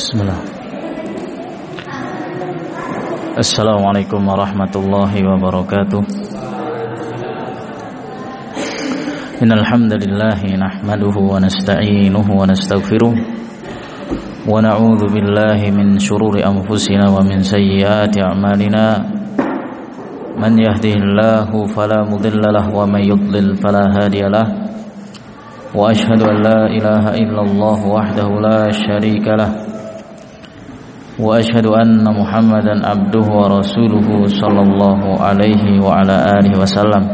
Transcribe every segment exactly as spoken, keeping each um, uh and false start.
Bismillah. Assalamualaikum warahmatullahi wabarakatuh. Innal hamdalillah nahmaduhu wa nasta'inuhu wa nastaghfiruh wa na'udzu billahi min shururi anfusina wa min sayyiati a'malina. Man yahdihillahu fala mudilla lahu wa man yudlil fala hadiya lahu. Wa ashhadu an la ilaha illallah wahdahu la syarika lah. Wa ashhadu anna Muhammadan abduhu wa rasuluhu sallallahu alaihi wa ala alihi wasallam.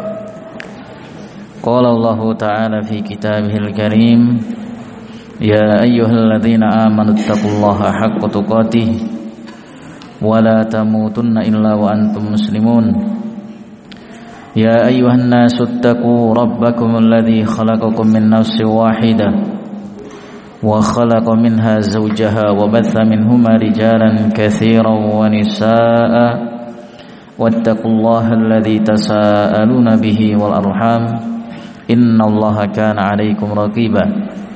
Qala Allah ta'ala fi kitabihil karim, ya ayyuhalladzina amanu taqullaha haqqa tuqatih wa la tamutunna illa wa antum muslimun. Ya ayyuhan nasu ittaqu rabbakum alladzi khalaqakum min nafsin wahidah wa khalaqa minha zawjaha wa batha minhuma rijalan katsiran wa nisaa'a wattaqullaha alladzi tasaaluna bihi wal arham innallaha kana 'alaikum raqiba.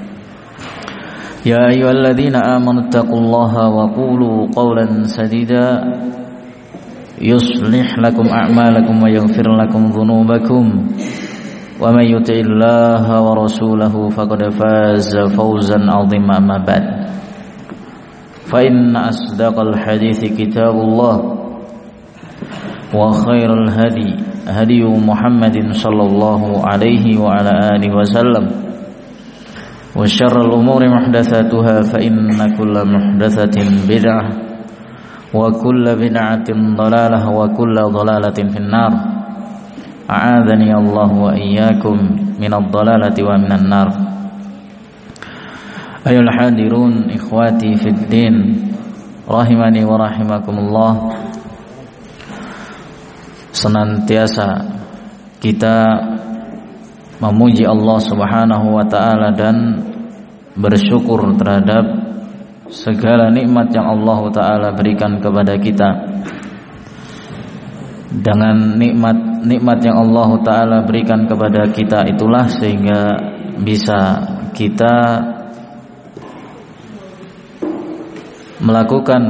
Ya ayyuhalladzina amanu taqullaha wa qulu qawlan sadida yuslih lakum a'malakum wa yaghfir lakum dhunubakum wa may yuti'illaha wa rasulahu faqad faza fawzan 'azima. Amma ba'd, fa inna asdaqal hadithi kitabullah wa khairal hadi hadi Muhammadin sallallahu alaihi wa ala alihi wasallam wa syarrul umuri muhdatsatuha fa inna kulla muhdatsatin bid'ah wa kulla bid'atin dhalalah wa kulla dhalalatin finnar. A'adzani Allah wa iyyakum minadh dhalalati wa minan nar. Ayol hadirun ikhwati fid din rahimani wa rahimakumullah. Senantiasa kita memuji Allah Subhanahu wa taala dan bersyukur terhadap segala nikmat yang Allah taala berikan kepada kita. Dengan nikmat-nikmat yang Allah taala berikan kepada kita itulah sehingga bisa kita melakukan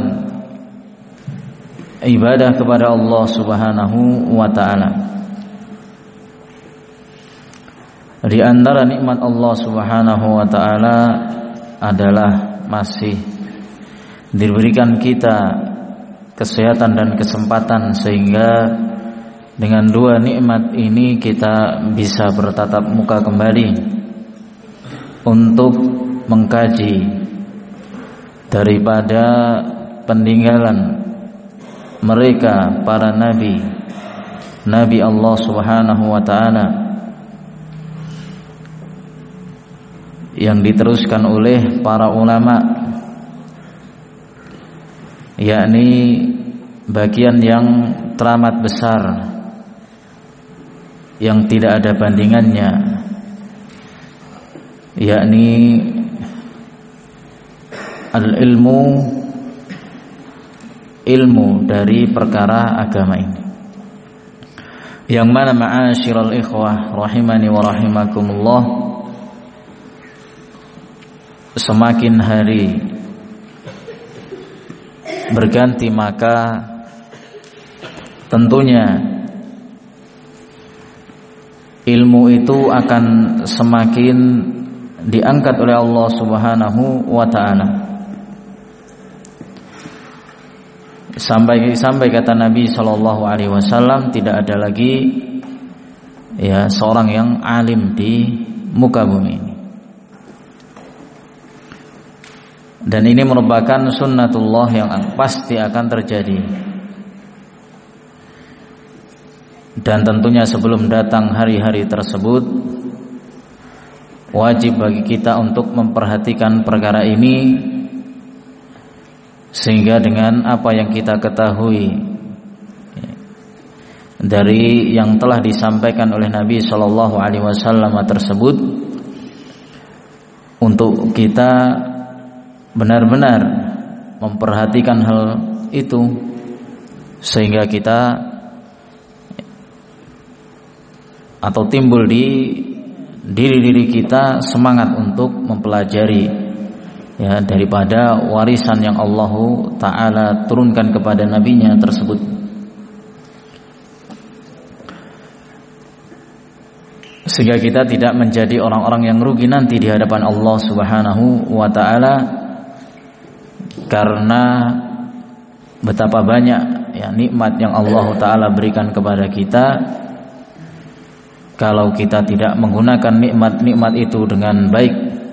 ibadah kepada Allah Subhanahu wa taala. Di antara nikmat Allah Subhanahu wa taala adalah masih diberikan kita kesehatan dan kesempatan sehingga dengan dua nikmat ini kita bisa bertatap muka kembali untuk mengkaji daripada peninggalan mereka para nabi nabi Allah Subhanahu wa taala yang diteruskan oleh para ulama, yakni bagian yang teramat besar yang tidak ada bandingannya, yakni al-ilmu, ilmu dari perkara agama ini, yang mana ma'asyiral ikhwah rahimani wa rahimakumullah, semakin hari berganti maka tentunya ilmu itu akan semakin diangkat oleh Allah Subhanahu wa taala. Sampai sampai kata Nabi sallallahu alaihi wasallam, tidak ada lagi ya seorang yang alim di muka bumi ini. Dan ini merupakan sunnatullah yang pasti akan terjadi. Dan tentunya sebelum datang hari-hari tersebut, wajib bagi kita untuk memperhatikan perkara ini, sehingga dengan apa yang kita ketahui dari yang telah disampaikan oleh Nabi Shallallahu Alaihi Wasallam tersebut, untuk kita benar-benar memperhatikan hal itu, sehingga kita atau timbul di diri-diri kita semangat untuk mempelajari ya daripada warisan yang Allah Ta'ala turunkan kepada nabinya tersebut. Sehingga kita tidak menjadi orang-orang yang rugi nanti di hadapan Allah Subhanahu wa Ta'ala, karena betapa banyak ya nikmat yang Allah Ta'ala berikan kepada kita. Kalau kita tidak menggunakan nikmat-nikmat itu dengan baik,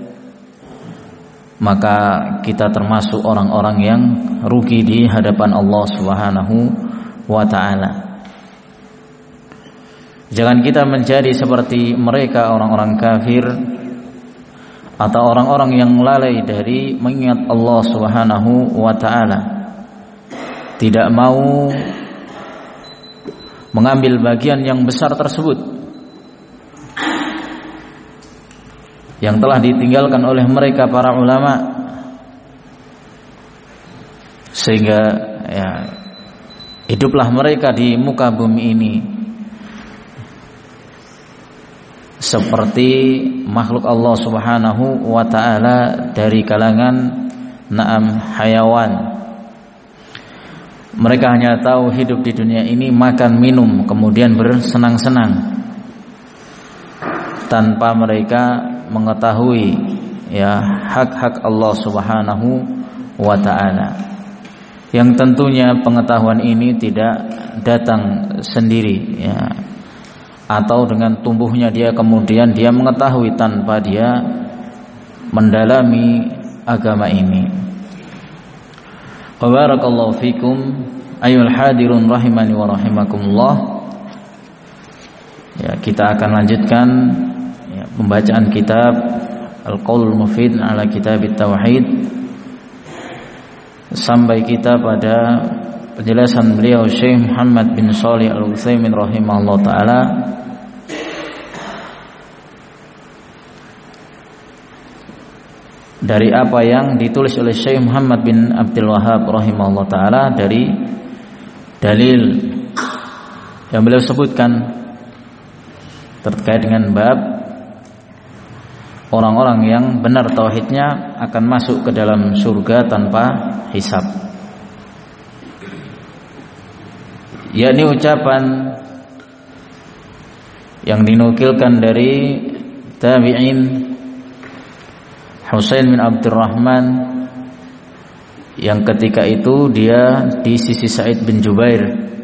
maka kita termasuk orang-orang yang rugi di hadapan Allah Subhanahu wa Ta'ala. Jangan kita menjadi seperti mereka, orang-orang kafir atau orang-orang yang lalai dari mengingat Allah Subhanahu wa Ta'ala, tidak mau mengambil bagian yang besar tersebut yang telah ditinggalkan oleh mereka para ulama, sehingga ya hiduplah mereka di muka bumi ini seperti makhluk Allah Subhanahu wa Ta'ala dari kalangan na'am hayawan. Mereka hanya tahu hidup di dunia ini makan minum kemudian bersenang-senang, tanpa mereka mengetahui ya hak-hak Allah Subhanahu wa Ta'ala, yang tentunya pengetahuan ini tidak datang sendiri ya, atau dengan tumbuhnya dia kemudian dia mengetahui tanpa dia mendalami agama ini. Barakallahu fikum ayyuhal hadirun rahimani wa rahimakumullah. Ya, kita akan lanjutkan ya, pembacaan kitab Al-Qaulul Mufid ala Kitab Tauhid sampai kita pada penjelasan beliau Syekh Muhammad bin Shalih Al-Utsaimin rahimahullah taala dari apa yang ditulis oleh Syekh Muhammad bin Abdul Wahhab rahimahullah taala dari dalil yang beliau sebutkan terkait dengan bab orang-orang yang benar tauhidnya akan masuk ke dalam surga tanpa hisab. Yakni ucapan yang dinukilkan dari tabi'in Husain bin Abdurrahman, yang ketika itu dia di sisi Sa'id bin Jubair,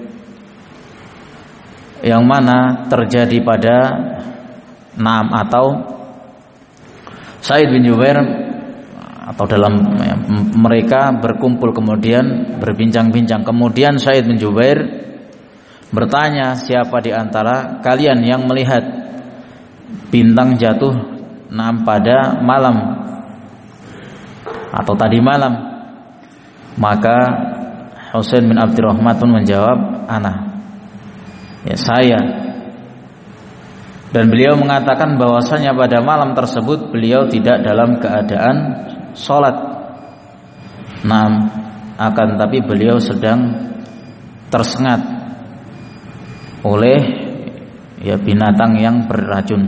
yang mana terjadi pada Naam atau Sa'id bin Jubair atau dalam ya, mereka berkumpul kemudian berbincang-bincang, kemudian Sa'id bin Jubair bertanya, siapa di antara kalian yang melihat bintang jatuh Naam pada malam atau tadi malam? Maka Husain bin Abdurrahman pun menjawab, ana, ya saya. Dan beliau mengatakan bahwasanya pada malam tersebut beliau tidak dalam keadaan sholat, Naam, akan tapi beliau sedang tersengat oleh ya binatang yang beracun.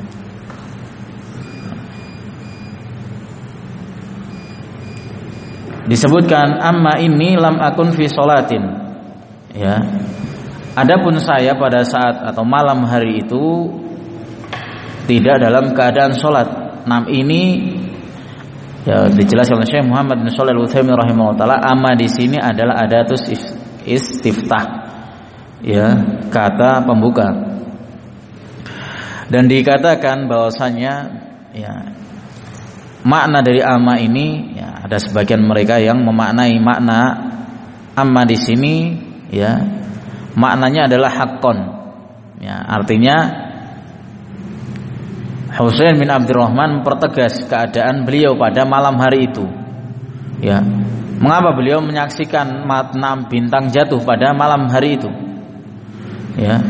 Disebutkan, amma inni lam akun fi sholatin, ya, adapun saya pada saat atau malam hari itu tidak dalam keadaan sholat. Nam ini ya dijelaskan oleh Syekh Muhammad bin Shalih Al-Utsaimin rahimahullah taala. Amma di sini adalah adatus istiftah, ya, kata pembuka. Dan dikatakan bahwasanya ya makna dari amma ini ya, ada sebagian mereka yang memaknai makna amma di sini ya maknanya adalah haqqon, ya, artinya Husain bin Abdurrahman mempertegas keadaan beliau pada malam hari itu. Ya, mengapa beliau menyaksikan enam bintang jatuh pada malam hari itu? Ya,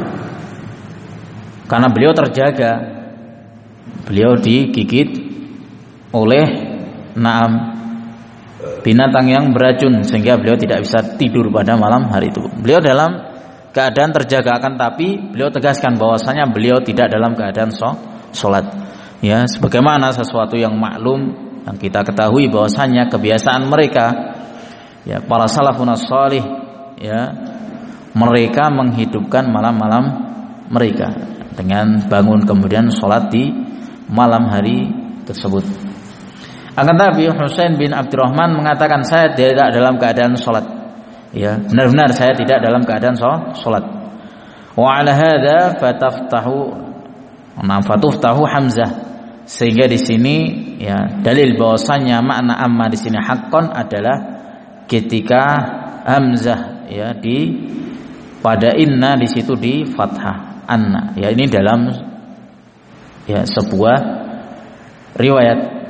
karena beliau terjaga, beliau digigit oleh enam binatang yang beracun sehingga beliau tidak bisa tidur pada malam hari itu. Beliau dalam keadaan terjaga, akan tapi beliau tegaskan bahwasanya beliau tidak dalam keadaan sholat. Ya, sebagaimana sesuatu yang maklum yang kita ketahui bahwasanya kebiasaan mereka, ya para salafun shalih, ya mereka menghidupkan malam-malam mereka dengan bangun kemudian sholat di malam hari tersebut. Akan tapi Husain bin Abdurrahman mengatakan, saya tidak dalam keadaan sholat. Ya, benar-benar saya tidak dalam keadaan sholat. Wa ala hadza fataftahu nafatuhtahu Hamzah. Sehingga di sini ya dalil bahwasanya makna amma di sini haqqan adalah ketika Hamzah ya di pada inna di situ di fathah anna. Ya ini dalam ya sebuah riwayat.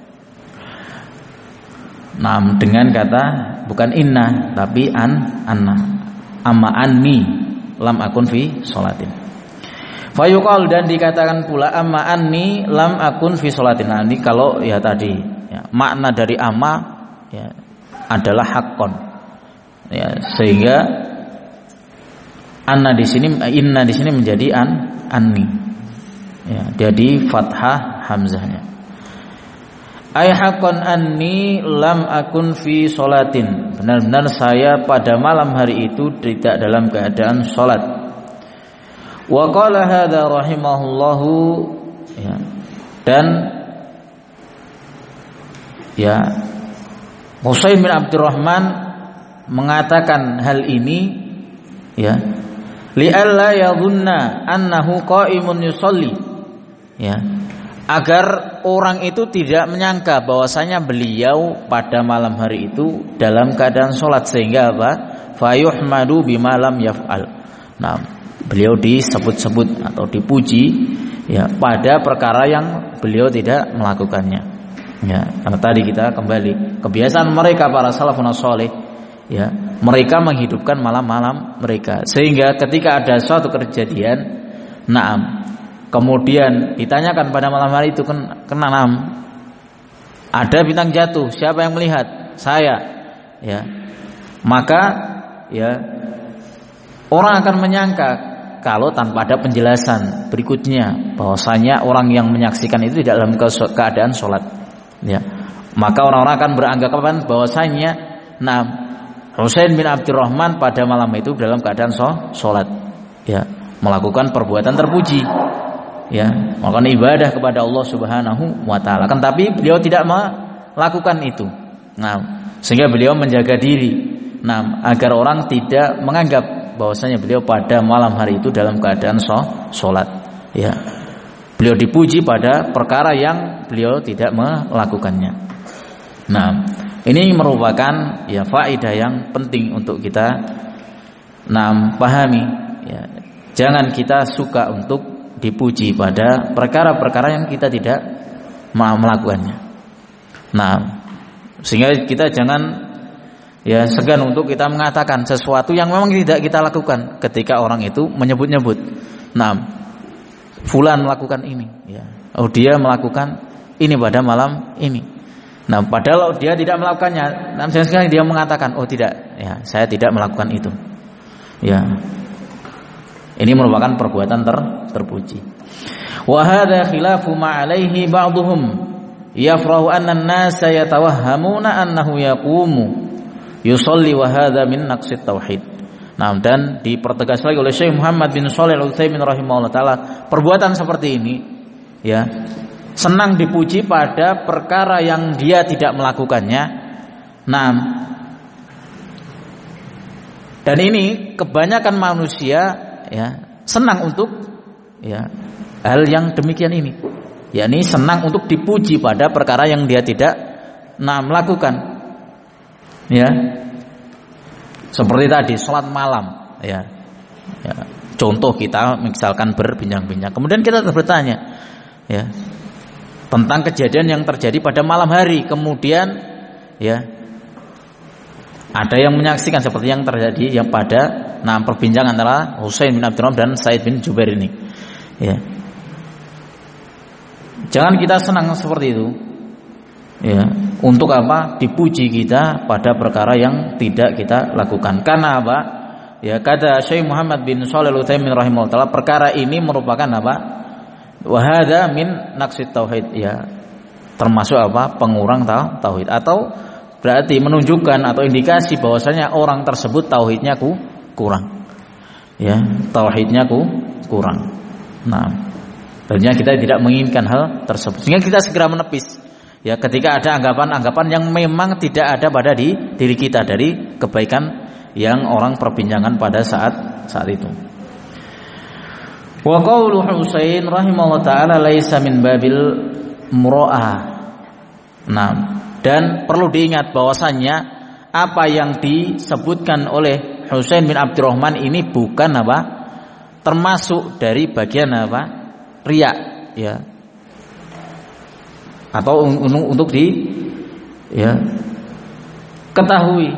Nah, dengan kata bukan inna tapi an anna. Amma anni lam akun fi sholatin. Fayuqal, dan dikatakan pula amma anni lam akun fi sholatin. Nah, ini kalau ya tadi ya, makna dari amma ya adalah haqqon. Ya, sehingga anna di sini inna di sini menjadi an anni. Ya, jadi fathah hamzahnya. Ay haqqan anni lam akun fi sholatin. Benar-benar saya pada malam hari itu tidak dalam keadaan sholat. Wa qala hadza rahimahullahu, ya. Dan ya Husain bin Abdurrahman mengatakan hal ini ya li alla yadhunna annahu qa'imun yusalli, ya, agar orang itu tidak menyangka bahwasanya beliau pada malam hari itu dalam keadaan sholat, sehingga apa? Fayuhmadu bima lam yaf'al. Nah, beliau disebut-sebut atau dipuji ya pada perkara yang beliau tidak melakukannya. Ya, karena tadi kita kembali kebiasaan mereka para salafun shalih, ya, mereka menghidupkan malam-malam mereka, sehingga ketika ada suatu kejadian, naam, kemudian ditanyakan pada malam hari itu kan kenanam ada bintang jatuh, siapa yang melihat? Saya. Ya. Maka ya orang akan menyangka kalau tanpa ada penjelasan berikutnya bahwasanya orang yang menyaksikan itu tidak dalam keadaan sholat. Ya. Maka orang-orang akan beranggapan bahwasanya nah Husain bin Abdurrahman pada malam itu dalam keadaan sholat. Ya, melakukan perbuatan terpuji. Ya, melakukan ibadah kepada Allah Subhanahu wa taala. Kan tapi beliau tidak melakukan itu. Nah, sehingga beliau menjaga diri. Nah, agar orang tidak menganggap bahwasanya beliau pada malam hari itu dalam keadaan sholat. Ya. Beliau dipuji pada perkara yang beliau tidak melakukannya. Nah, ini merupakan ya faedah yang penting untuk kita nah pahami. Ya. Jangan kita suka untuk dipuji pada perkara-perkara yang kita tidak melakukannya. Nah, sehingga kita jangan ya segan untuk kita mengatakan sesuatu yang memang tidak kita lakukan ketika orang itu menyebut-nyebut. Nah, fulan melakukan ini, ya. Oh, dia melakukan ini pada malam ini. Nah, padahal dia tidak melakukannya. Nah, sekali dia mengatakan, oh tidak, ya, saya tidak melakukan itu. Ya. Ini merupakan perbuatan ter, terpuji. Wa hadza khilafu ma 'alaihi ba'dhum yafrahu anna an-nasa yatawahhamuna annahu yaqumu yusalli wa hadza min naqsit tauhid. Nah, dan dipertegas lagi oleh Syekh Muhammad bin Shalih Al-Utsaimin rahimahullah taala, perbuatan seperti ini ya senang dipuji pada perkara yang dia tidak melakukannya. Nah, dan ini kebanyakan manusia ya senang untuk ya hal yang demikian ini, yakni senang untuk dipuji pada perkara yang dia tidak nah melakukan, ya seperti tadi sholat malam, ya, ya contoh kita misalkan berbincang-bincang, kemudian kita bertanya ya tentang kejadian yang terjadi pada malam hari, kemudian ya ada yang menyaksikan seperti yang terjadi yang pada nah perbincangan antara Husain bin Abdurrahman dan Sa'id bin Jubair ini. Ya. Jangan kita senang seperti itu. Ya, untuk apa? Dipuji kita pada perkara yang tidak kita lakukan. Karena apa? Ya, kata Syekh Muhammad bin Shalih Al-Utsaimin rahimahullah, perkara ini merupakan apa? Wa hadza min naqsit tauhid, ya. termasuk apa? Pengurang tauhid, atau berarti menunjukkan atau indikasi bahwasanya orang tersebut tauhidnya ku kurang. Ya, tauhidnya ku kurang. Nah, tentunya kita tidak menginginkan hal tersebut. Sehingga kita segera menepis. Ya, ketika ada anggapan-anggapan yang memang tidak ada pada di diri kita dari kebaikan yang orang perbincangan pada saat saat itu. Wa qaulu Husain rahimahullah taala laisa min babil mura'ah. Nah, dan perlu diingat bahwasannya apa yang disebutkan oleh Husain bin Abdurrahman ini bukan apa? Termasuk dari bagian apa? Riya, ya. Atau untuk di ya ketahui.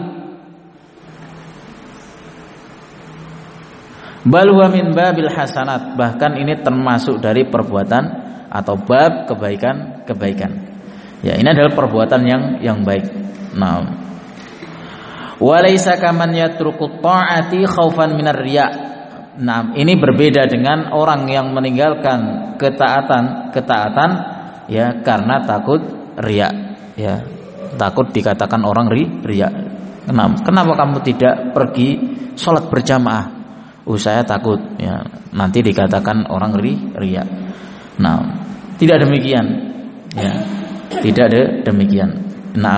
Bal huwa min babil hasanat, bahkan ini termasuk dari perbuatan atau bab kebaikan-kebaikan. Ya, ini adalah perbuatan yang yang baik. Nah, walaysa kaman yatruku ta'ati khaufan minar riya. Nah, ini berbeda dengan orang yang meninggalkan ketaatan, ketaatan ya karena takut riya, ya. Takut dikatakan orang ri, riya. Kenapa? Kenapa kamu tidak pergi sholat berjamaah? Oh, saya takut ya nanti dikatakan orang ri, riya. Nah, tidak demikian. Ya. Tidak ada demikian. Nah,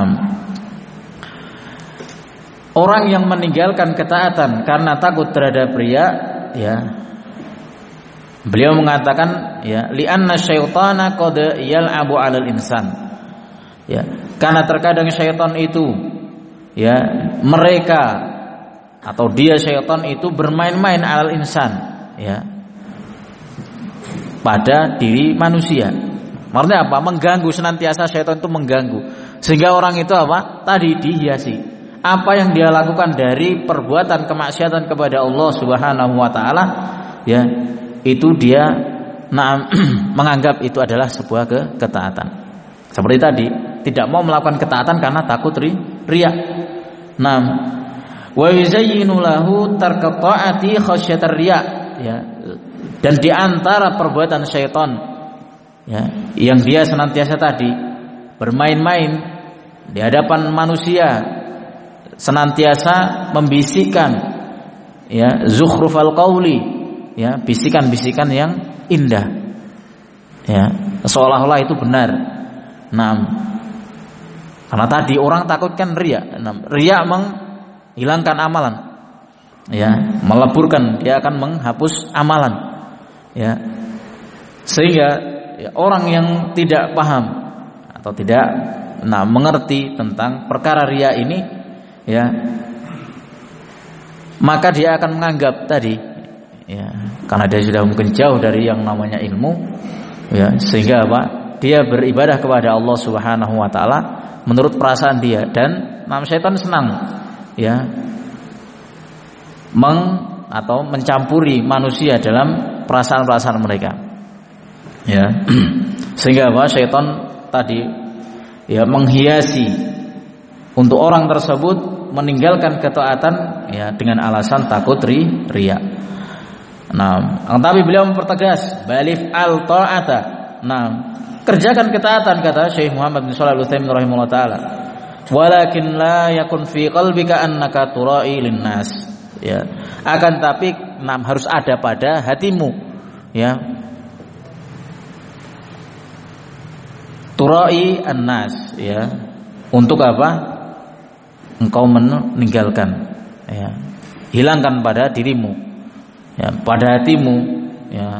orang yang meninggalkan ketaatan karena takut terhadap riya, ya. Beliau mengatakan ya, li'anna syaitana qad yal'abu 'alal insan. Ya, karena terkadang syaitan itu ya, mereka atau dia syaitan itu bermain-main 'alal insan, ya. Pada diri manusia. Maksudnya apa? Mengganggu, senantiasa syaitan itu mengganggu. Sehingga orang itu apa? Tadi dihiasi. Apa yang dia lakukan dari perbuatan kemaksiatan kepada Allah Subhanahu wa taala, ya, itu dia nah, menganggap itu adalah sebuah ke ketaatan. Seperti tadi, tidak mau melakukan ketaatan karena takut ri, riya. Nah, wa yuzayyinu lahu tarka ta'ati khasyatar riya, ya. Dan di antara perbuatan syaitan, ya, yang dia senantiasa tadi bermain-main di hadapan manusia, senantiasa membisikkan ya zukhrufal qauli, ya, bisikan-bisikan yang indah, ya, seolah-olah itu benar. Nah, karena tadi orang takutkan riya. Nah, riya menghilangkan amalan, ya, meleburkan, dia akan menghapus amalan, ya. Sehingga ya, orang yang tidak paham atau tidak nah mengerti tentang perkara riya ini, ya, maka dia akan menganggap tadi, ya, karena dia sudah mungkin jauh dari yang namanya ilmu, ya, sehingga apa? Dia beribadah kepada Allah Subhanahu wa taala menurut perasaan dia, dan nam syaitan senang, ya, meng atau mencampuri manusia dalam perasaan-perasaan mereka, ya. Sehingga apa? Syaitan tadi ya menghiyasi untuk orang tersebut meninggalkan ketaatan, ya, dengan alasan takut ri, riya. Nah, tapi beliau mempertegas balif al ta'ata. Nah, kerjakan ketaatan, kata Syekh Muhammad bin Shalih Al-Utsaimin rahimahullah taala. Walakin la yakun fi qalbika annaka tura'i linnas. Ya. Akan tapi nah, harus ada pada hatimu, ya. Tura'i annas, ya. Untuk apa? Engkau meninggalkan, ya. Hilangkan pada dirimu, ya, pada hatimu, ya,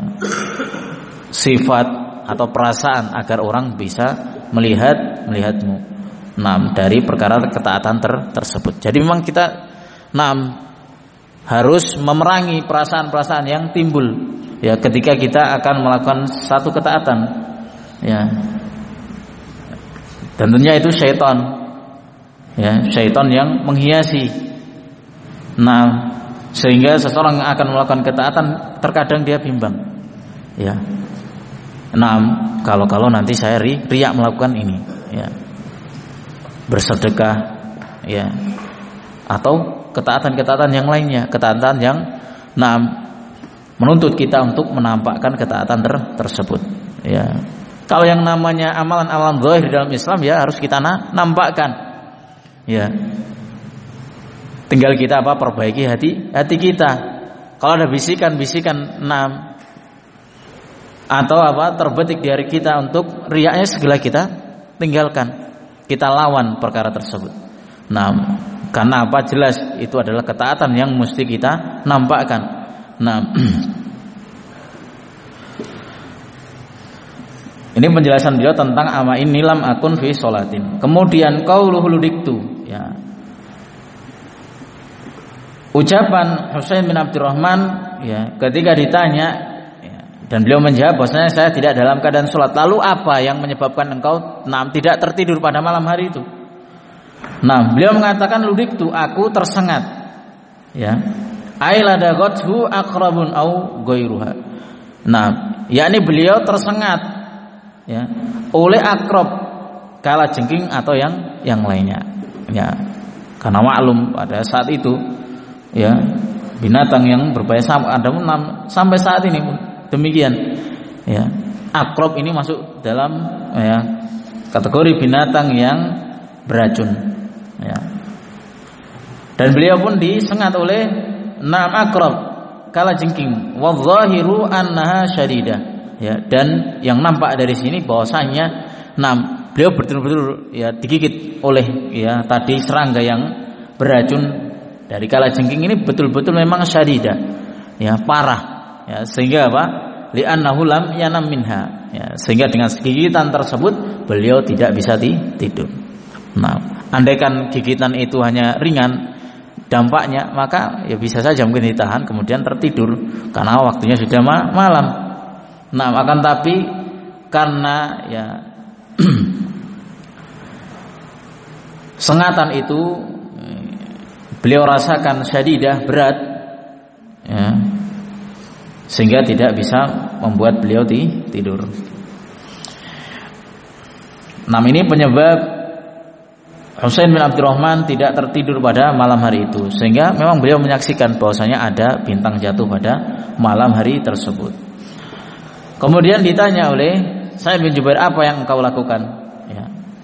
sifat atau perasaan agar orang bisa melihat melihatmu. Nah, dari perkara ketaatan ter, tersebut. Jadi memang kita nah, harus memerangi perasaan-perasaan yang timbul, ya, ketika kita akan melakukan satu ketaatan, ya. Dan tentunya itu syaitan, ya, syaitan yang menghiasi. Nah, sehingga seseorang yang akan melakukan ketaatan terkadang dia bimbang, ya. Nah, kalau-kalau nanti saya ri, riak melakukan ini, ya, bersedekah, ya, atau ketaatan-ketaatan yang lainnya, ketaatan yang nah, menuntut kita untuk menampakkan ketaatan ter, tersebut, ya. Kalau yang namanya amalan-amalan zahir dalam Islam ya harus kita nampakkan. Ya. Tinggal kita apa? Perbaiki hati hati kita. Kalau ada bisikan-bisikan enam atau apa terbetik di hari kita untuk riyaknya, segala kita tinggalkan. Kita lawan perkara tersebut. Nah, karena apa? Jelas itu adalah ketaatan yang mesti kita nampakkan. Nah, ini penjelasan beliau tentang ama ini lam akun fi sholatin. Kemudian qauluhu ludiktu, ya. Ucapan Husain bin Abdurrahman, ya, ketika ditanya, ya, dan beliau menjawab bahwasanya saya tidak dalam keadaan sholat. Lalu apa yang menyebabkan engkau nah, tidak tertidur pada malam hari itu? Nah, beliau mengatakan ludiktu, aku tersengat. Ya. Ailadaghathu aqrabun au ghairuha. Nah, yakni beliau tersengat, ya, oleh akrab, kalajengking atau yang yang lainnya. Ya. Karena maklum pada saat itu, ya, binatang yang berbahaya ada sampai saat ini demikian. Ya. Akrab ini masuk dalam, ya, kategori binatang yang beracun. Ya. Dan beliau pun disengat oleh na'am akrab, kalajengking, wadzahiru annaha syadidah. Ya, dan yang nampak dari sini bahwasanya na'am beliau betul-betul ya digigit oleh ya tadi serangga yang beracun dari kalajengking ini betul-betul memang syadidah. Ya, parah. Ya, sehingga apa? Li'annahu lam yanam minha. Ya, sehingga dengan gigitan tersebut beliau tidak bisa tidur. Nah, andaikan gigitan itu hanya ringan dampaknya, maka ya bisa saja mungkin ditahan kemudian tertidur karena waktunya sudah ma- malam. Nah, akan tapi karena ya sengatan itu beliau rasakan syadidah, berat, ya, sehingga tidak bisa membuat beliau tidur. Nah, ini penyebab Husain bin Abdurrahman tidak tertidur pada malam hari itu, sehingga memang beliau menyaksikan bahwasanya ada bintang jatuh pada malam hari tersebut. Kemudian ditanya oleh Sa'id bin Jubair, apa yang engkau lakukan? Ya.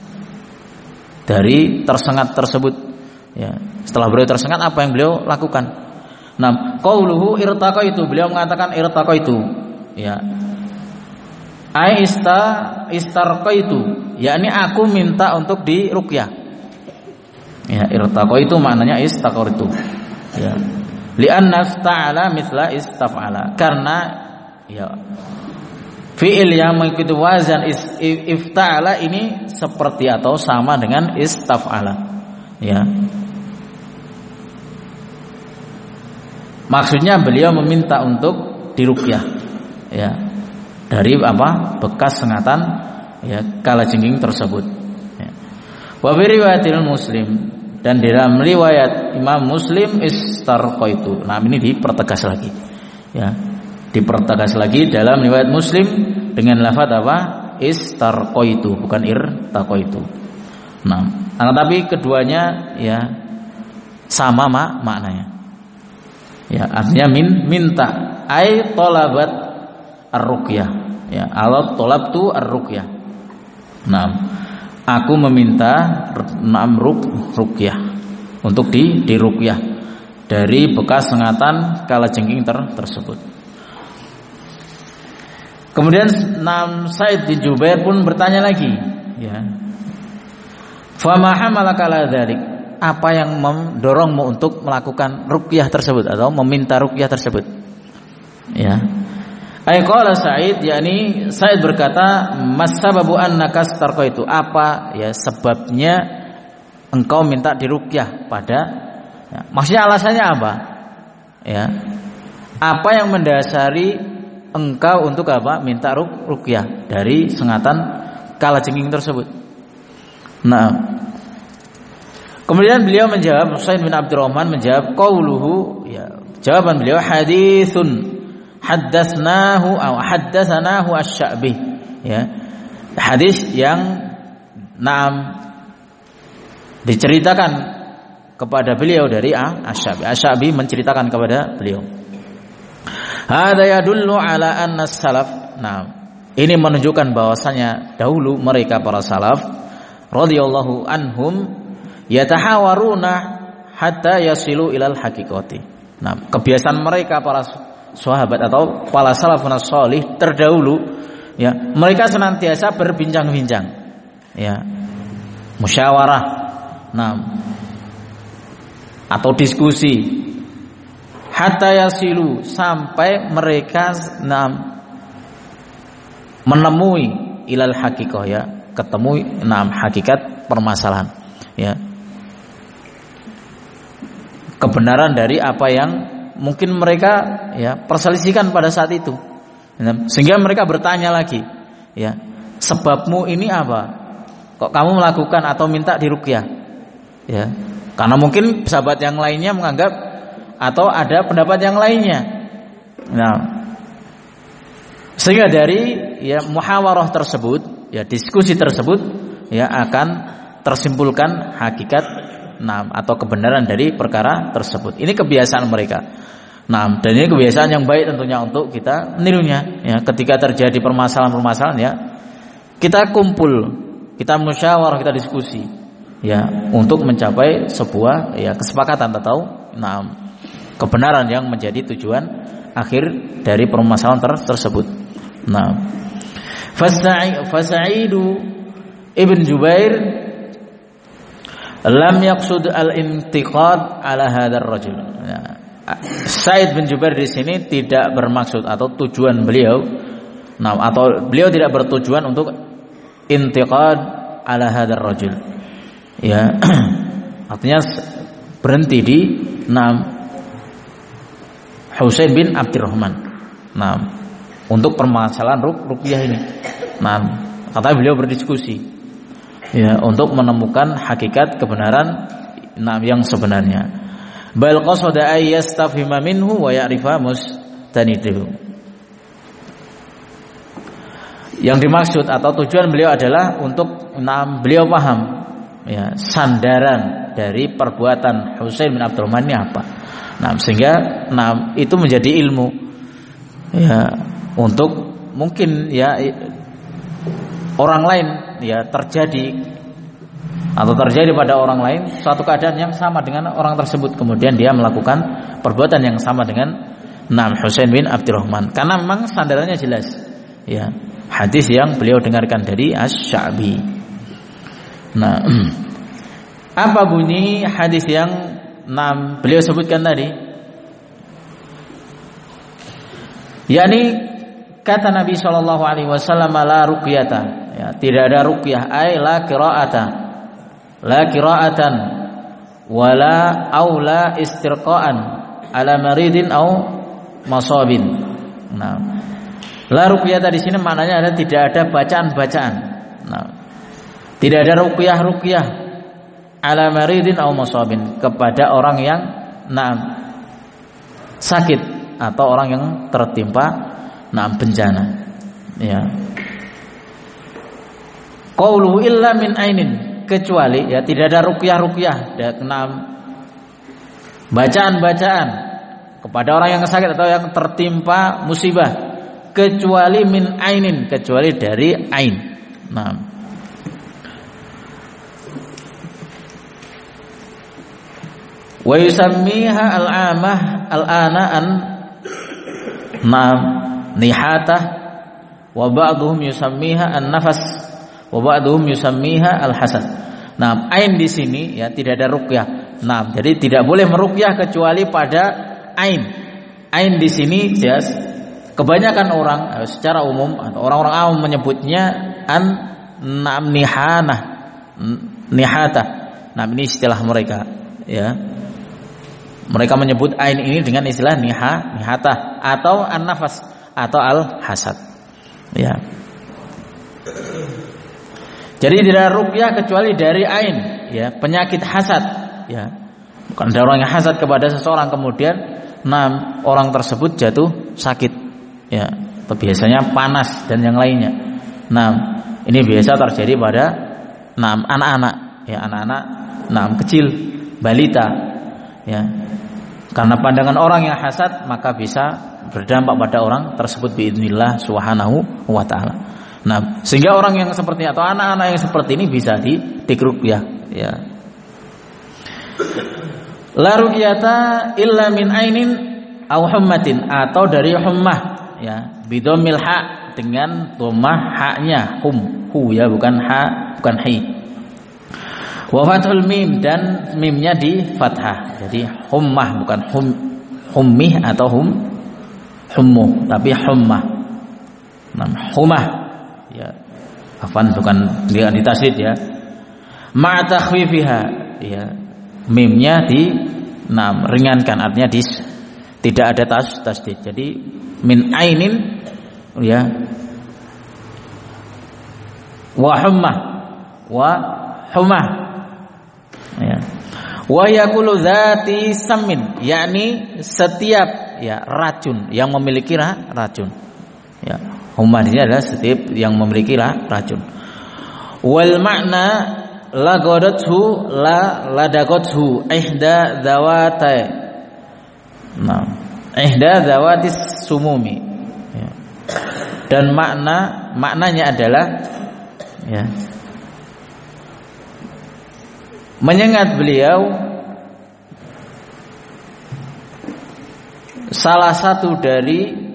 Dari tersengat tersebut, ya. Setelah beliau tersengat, apa yang beliau lakukan? Nah, qauluhu irtaqaitu, beliau mengatakan irtaqaitu, ya. Ai ista istarqaitu, yakni aku minta untuk diruqyah. Ya, irtaqaitu maknanya istaqartu. Ya. Li'anna ista'ala mithla istaf'ala. Karena ya fi'il yang mengikuti wazan ifta'ala ini seperti atau sama dengan istaf'ala. Ya. Maksudnya beliau meminta untuk diruqyah. Ya. Dari apa? Bekas sengatan ya kalajengking tersebut. Ya. Wa fi riwayatil Muslim, dan di dalam riwayat Imam Muslim istarqaitu. Nah, ini dipertegas lagi. Ya. Dipertegas lagi dalam riwayat Muslim dengan lafaz apa? Istarqaitu, bukan irtaqaitu. Nah, tapi keduanya ya sama mak maknanya. Ya, artinya min minta ai talabat ar-ruqyah. Ya, alat talabtu ar-ruqyah. Nah, aku meminta enam ruqyah untuk di diruqyah dari bekas sengatan kalajengking ter, tersebut. Kemudian Nam Sa'id bin Jubair pun bertanya lagi, ya. Fa ma hamalaka ala dzalik? Apa yang mendorongmu untuk melakukan ruqyah tersebut atau meminta ruqyah tersebut? Ya. Ai qala Sa'id, yakni Sa'id berkata, "Mas-sababu annaka astarqaitu?" Apa ya sebabnya engkau minta diruqyah pada ya, maksudnya alasannya apa? Ya. Apa yang mendasari engkau untuk apa? Minta ruqyah dari sengatan kalajengking tersebut. Nah, kemudian beliau menjawab, Husain bin Abdurrahman menjawab, qauluhu, ya, jawaban beliau haditsun haddatsnahu atau haddatsanahu asy-Sya'bi, ya. Hadis yang naam diceritakan kepada beliau dari Asy-Sya'bi. Asy-Sya'bi menceritakan kepada beliau. Hadza yadullu ala anna salaf. Nah, Ini menunjukkan bahwasanya dahulu mereka para salaf radhiyallahu anhum yatahawaruna hatta yasilu ilal haqiqati. Nah, kebiasaan mereka para sahabat atau para salafun shalih terdahulu, ya, mereka senantiasa berbincang-bincang, ya, musyawarah, nah, atau diskusi, hatta yasilu, sampai mereka nah, menemui ilal haqiqah, ya, ketemu enam hakikat permasalahan, ya, kebenaran dari apa yang mungkin mereka, ya, perselisihkan pada saat itu, sehingga mereka bertanya lagi, ya, sebabmu ini apa, kok kamu melakukan atau minta diruqyah, ya, karena mungkin sahabat yang lainnya menganggap atau ada pendapat yang lainnya. Nah, sehingga dari, ya, muhawarah tersebut, ya, diskusi tersebut, ya, akan tersimpulkan hakikat, nah, atau kebenaran dari perkara tersebut. Ini kebiasaan mereka. Nah, dan ini kebiasaan yang baik tentunya untuk kita menirunya, ya, ketika terjadi permasalahan-permasalahan, ya, kita kumpul, kita musyawarah, kita diskusi, ya, untuk mencapai sebuah, ya, kesepakatan atau nah, kebenaran yang menjadi tujuan akhir dari permasalahan ter- tersebut. Nah, Fasa'idu Ibn Jubair lam yaqsud al-intiqad ala hadzal rajul. Nah, Sa'id bin Jubair di sini tidak bermaksud atau tujuan beliau, nah, atau beliau tidak bertujuan untuk intiqad ala hadzal rajul. Ya, artinya berhenti di nam Husain bin Abdurrahman. Nah, untuk permasalahan ruqyah ini. Nah, kata beliau berdiskusi, ya, untuk menemukan hakikat kebenaran, nah, yang sebenarnya. Bal qasada ay yastafhima minhu wa ya'rifa mustanidahu. Yang dimaksud atau tujuan beliau adalah untuk, nah, beliau paham, ya, sandaran dari perbuatan Husain bin Abdurrahman ini apa. Nah, sehingga, nah, itu menjadi ilmu, ya, untuk mungkin, ya, orang lain, ya, terjadi atau terjadi pada orang lain suatu keadaan yang sama dengan orang tersebut, kemudian dia melakukan perbuatan yang sama dengan Naam Husain bin Abdurrahman, karena memang sandarannya jelas, ya, hadis yang beliau dengarkan dari Asy-Sya'bi. Nah, apa bunyi hadis yang Naam beliau sebutkan tadi? yakni kata Nabi shallallahu alaihi wasallam, la ruqyata, ya, tidak ada ruqyah, ay la qira'ata, la qira'atan, wala aula istirqaan ala maridin au masabin. Nah, la ruqyata di sini maknanya adalah tidak ada bacaan-bacaan. Nah, tidak ada ruqyah-ruqyah ala maridin au masabin, kepada orang yang, nah, sakit atau orang yang tertimpa, nah, bencana, ya. Qauluhu illa min ainin, kecuali, ya, tidak ada ruqyah-ruqyah, enam bacaan-bacaan kepada orang yang sakit atau yang tertimpa musibah, kecuali min ainin, kecuali dari ain. Nah, wa yusammiha al-amah al-ana an Naam nihatah, wa ba'dhum yusammiha an-nafas, wa ba'dhum yusammiha al-hasad. Nah, ain di sini, ya, tidak ada ruqyah. Nah, jadi tidak boleh meruqyah kecuali pada ain. Ain di sini, ya, kebanyakan orang secara umum atau orang-orang awam menyebutnya an naam nihanah, nihatah. Nah, ini istilah mereka, ya. Mereka menyebut ain ini dengan istilah niha, nihatah atau an-nafas atau al-hasad, ya. Jadi tidak ruqyah kecuali dari ain, ya, penyakit hasad, ya. Bukan ada orang yang hasad kepada seseorang kemudian, nah, orang tersebut jatuh sakit, ya, atau biasanya panas dan yang lainnya. Nah, ini biasa terjadi pada, nah, anak-anak, ya, anak-anak, nah, kecil, balita, ya. Karena pandangan orang yang hasad, maka bisa berdampak pada orang tersebut biidznillah subhanahu wa ta'ala. Nah, sehingga orang yang seperti atau anak-anak yang seperti ini bisa di dikruqyah ya. La ruqyata illa min ainin au hummatin, atau dari hummah ya, bidomil ha dengan dhammah haknya, hum hu ya, bukan ha bukan hi. Wa fathul mim, dan mimnya di fathah. Jadi hummah bukan hum hummih atau hum hummu, tapi hummah. Nah, hummah ya, afan bukan dia ditasydid ya. Ma takhfifiha ya, mimnya di nam ringankan, artinya di tidak ada tas tasydid. Jadi min ainin ya, wa hummah wa hummah ya. Wa yaqulu dzati samin, yakni setiap ya racun yang memiliki racun ya. Hummah ini adalah setiap yang memiliki racun. Wal makna lagodathu la ladagothu ihda dzawatai. Nah, ihda dzawatis sumumi ya. Dan makna maknanya adalah ya, menyengat beliau salah satu dari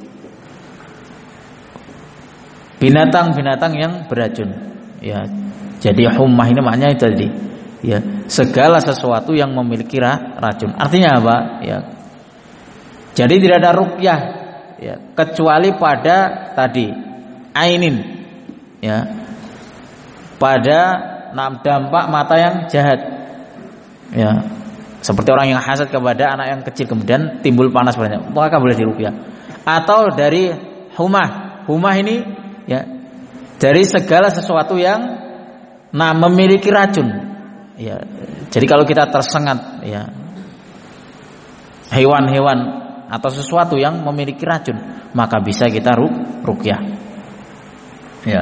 binatang-binatang yang beracun ya. Jadi hummah ini maknanya itu tadi ya, segala sesuatu yang memiliki racun. Artinya apa ya, jadi tidak ada ruqyah ya, kecuali pada tadi ainin ya, pada dampak mata yang jahat ya, seperti orang yang hasad kepada anak yang kecil kemudian timbul panas banyak, maka boleh diruqyah. Atau dari humah, humah ini ya, dari segala sesuatu yang nah memiliki racun ya. Jadi kalau kita tersengat ya, hewan-hewan atau sesuatu yang memiliki racun, maka bisa kita ruqyah ya.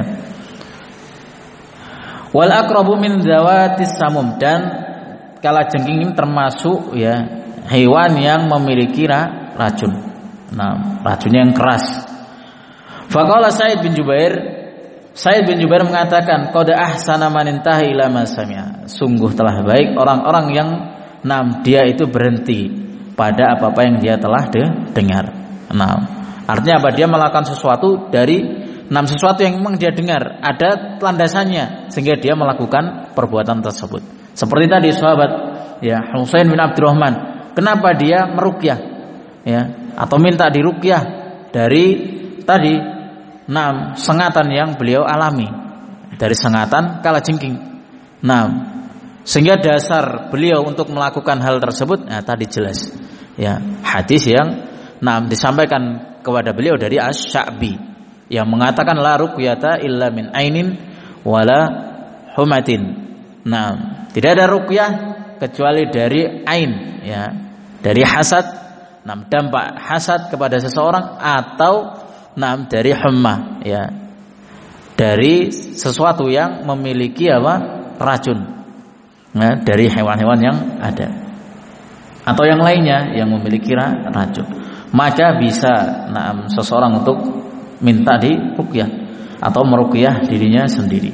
Wal aqrabu min dzawatis samum, dan kalajengking ini termasuk ya hewan yang memiliki racun. Nah, racunnya yang keras. Faqala Sa'id bin Jubair, Sa'id bin Jubair mengatakan, qad ahsana man intaha ila ma sami'a, sungguh telah baik orang-orang yang nam dia itu berhenti pada apa-apa yang dia telah de dengar. Nah, artinya apa? Dia melakukan sesuatu dari enam sesuatu yang memang dia dengar ada landasannya sehingga dia melakukan perbuatan tersebut. Seperti tadi sahabat ya Husain bin Abdurrahman, kenapa dia meruqyah ya, atau minta diruqyah dari tadi enam sengatan yang beliau alami dari sengatan kalajengking. Nah, sehingga dasar beliau untuk melakukan hal tersebut nah tadi jelas ya, hadis yang nah disampaikan kepada beliau dari Asy-Sya'bi yang mengatakan la ruqyata illa min ainin wala humatin. Nah, tidak ada ruqyah kecuali dari ain ya, dari hasad, nah dampak hasad kepada seseorang, atau nah dari hummah ya, dari sesuatu yang memiliki apa racun nah, dari hewan-hewan yang ada atau yang lainnya yang memiliki racun, maka bisa nah seseorang untuk minta di ruqyah atau meruqyah dirinya sendiri.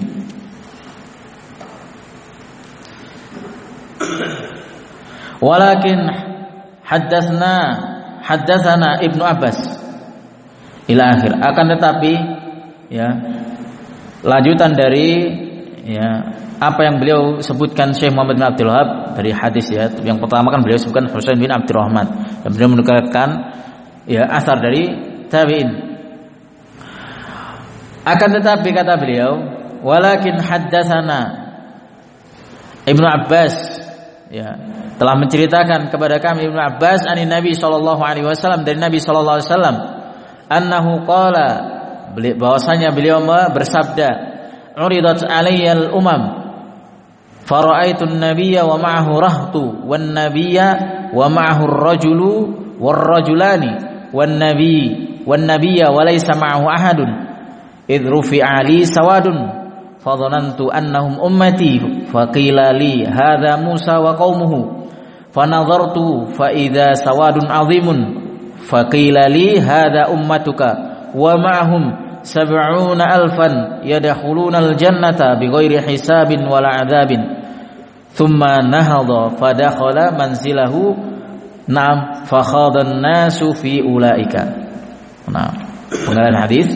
Walakin haddatsna haddatsana Ibnu Abbas ila akhir, akan tetapi ya lanjutan dari ya apa yang beliau sebutkan Syekh Muhammad bin Abdul Wahab dari hadis ya, yang pertama kan beliau sebutkan Husain bin Abdurrahman dan beliau menukilkan ya asar dari tabi'in. Akan tetapi kata beliau, walakin haddatsana Ibnu Abbas ya telah menceritakan kepada kami Ibnu Abbas ani Nabi sallallahu alaihi wasallam, dari Nabi sallallahu alaihi wasallam, annahu qala, bahwasanya beliau bersabda, uridat alayyal umam fara'aitu an-nabiyya wa ma'ahu rahtu wan nabiyya wa ma'ahu ar-rajulu war-rajulani wan nabiy wan nabiyya wa laysa ma'ahu ahadun idh rufi'a li sawadun fadhanantu annahum ummati faqila li hadha Musa wa qaumuhu fanadhartu fa idza sawadun 'azimun faqila li hadza ummatuka wa ma'hum sab'una alfan yadkhuluna al-jannata bighairi hisabin wala 'adzabin. Thumma nahadha fadakhala manzilahu na'am fakhadha an-nasu fi ulaika. Nah, penggalan hadis.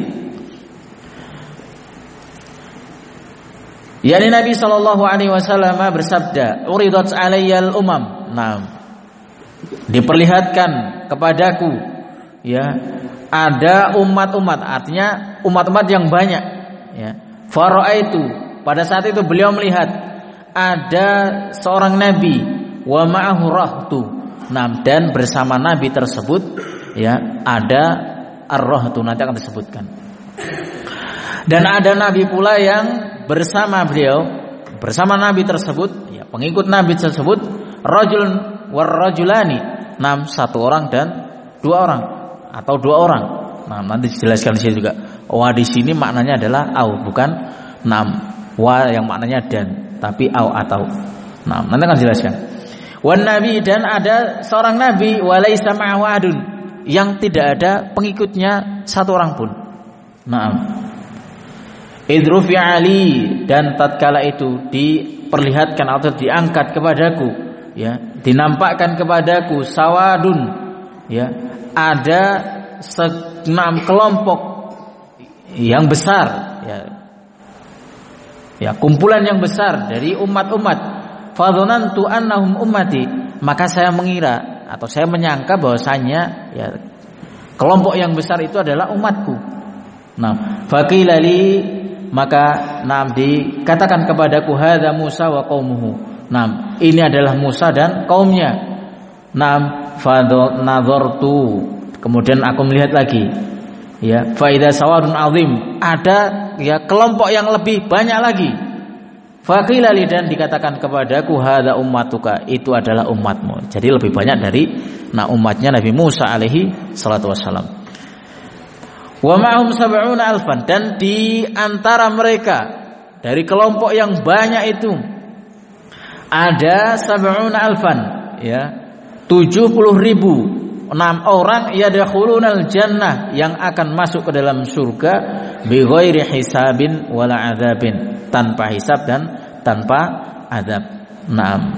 Yani Nabi sallallahu alaihi wasallam bersabda, "Uridat 'alayyal umam." Nah, diperlihatkan kepadaku ya, ada umat-umat, artinya umat-umat yang banyak ya. Fara'aitu, pada saat itu beliau melihat ada seorang nabi wa ma'ahu rahtu. Nah, dan bersama nabi tersebut ya ada ar-rahtu, nanti akan disebutkan. Dan ada nabi pula yang bersama beliau, bersama nabi tersebut ya, pengikut nabi tersebut rajulun war rajulani, enam satu orang dan dua orang atau dua orang. Nah, nanti dijelaskan di sini juga. Wa di sini maknanya adalah au, bukan enam. Wa yang maknanya dan, tapi au atau. Nah, nanti akan dijelaskan. Wan nabi, dan ada seorang nabi walaisa ma'ahu adun, yang tidak ada pengikutnya satu orang pun. Naam. Idrufi Ali, dan tatkala itu diperlihatkan atau diangkat kepadaku ya, dinampakkan kepadaku sawadun ya, ada enam kelompok yang besar ya, ya kumpulan yang besar dari umat-umat. Fadhanantu annahum ummati, maka saya mengira atau saya menyangka bahwasanya ya kelompok yang besar itu adalah umatku. Nah, faqila li, maka nam dikatakan kepadaku hadza Musa wa qaumuhu. Nam, ini adalah Musa dan kaumnya. Nam, fadho nadhartu, kemudian aku melihat lagi. Ya, fa idza sawadun azim, ada ya kelompok yang lebih banyak lagi. Faqila li, dan dikatakan kepadaku hadza ummatuka, itu adalah umatmu. Jadi lebih banyak dari nah umatnya Nabi Musa alaihi salatu wassalam. Wa ma'hum sab'una alfan, dan di antara mereka dari kelompok yang banyak itu ada sab'una alfan ya, tujuh puluh ribu enam orang yadkhulunal jannah, yang akan masuk ke dalam surga bighairi hisabin wala adzabin, tanpa hisab dan tanpa azab. Naam.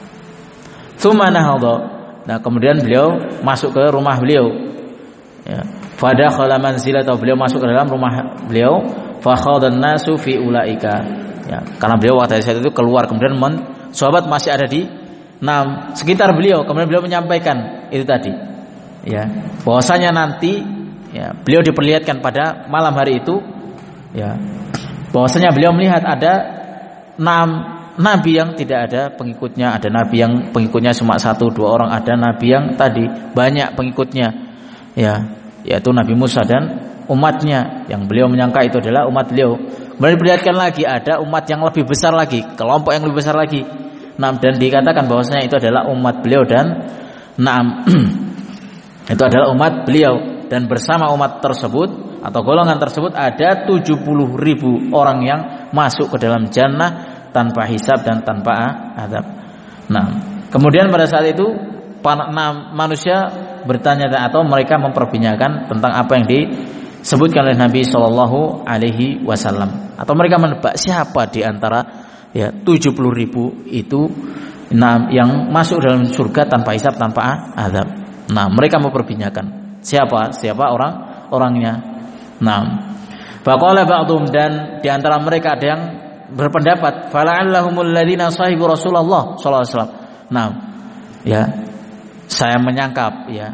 Tsumma nahadha, nah kemudian beliau masuk ke rumah beliau ya. Fadakhala manzilata, beliau masuk ke dalam rumah beliau. Fakhadhan nasu fi ulaika ya, karena beliau waktu itu keluar, kemudian men, sahabat masih ada di enam sekitar beliau, kemudian beliau menyampaikan itu tadi ya, bahwasanya nanti ya, beliau diperlihatkan pada malam hari itu ya, bahwasanya beliau melihat ada enam nabi yang tidak ada pengikutnya, ada nabi yang pengikutnya cuma satu dua orang, ada nabi yang tadi banyak pengikutnya ya, yaitu Nabi Musa dan umatnya, yang beliau menyangka itu adalah umat beliau. Kemudian diperlihatkan lagi ada umat yang lebih besar lagi, kelompok yang lebih besar lagi. Nah, dan dikatakan bahwasanya itu adalah umat beliau dan nah, itu adalah umat beliau, dan bersama umat tersebut atau golongan tersebut ada tujuh puluh ribu orang yang masuk ke dalam jannah tanpa hisab dan tanpa azab. Nah, kemudian pada saat itu manusia bertanya atau mereka mempertanyakan tentang apa yang disebutkan oleh Nabi Shallallahu Alaihi Wasallam, atau mereka menebak siapa di antara ya tujuh puluh ribu itu nah, yang masuk dalam surga tanpa hisab tanpa azab. Nah, mereka mempertanyakan siapa siapa orang orangnya. Nah, faqala ba'dhum, dan di antara mereka ada yang berpendapat fala'allahumul ladzina sahibu Rasulullah sallallahu alaihi wasallam. Nah, ya saya menyangka ya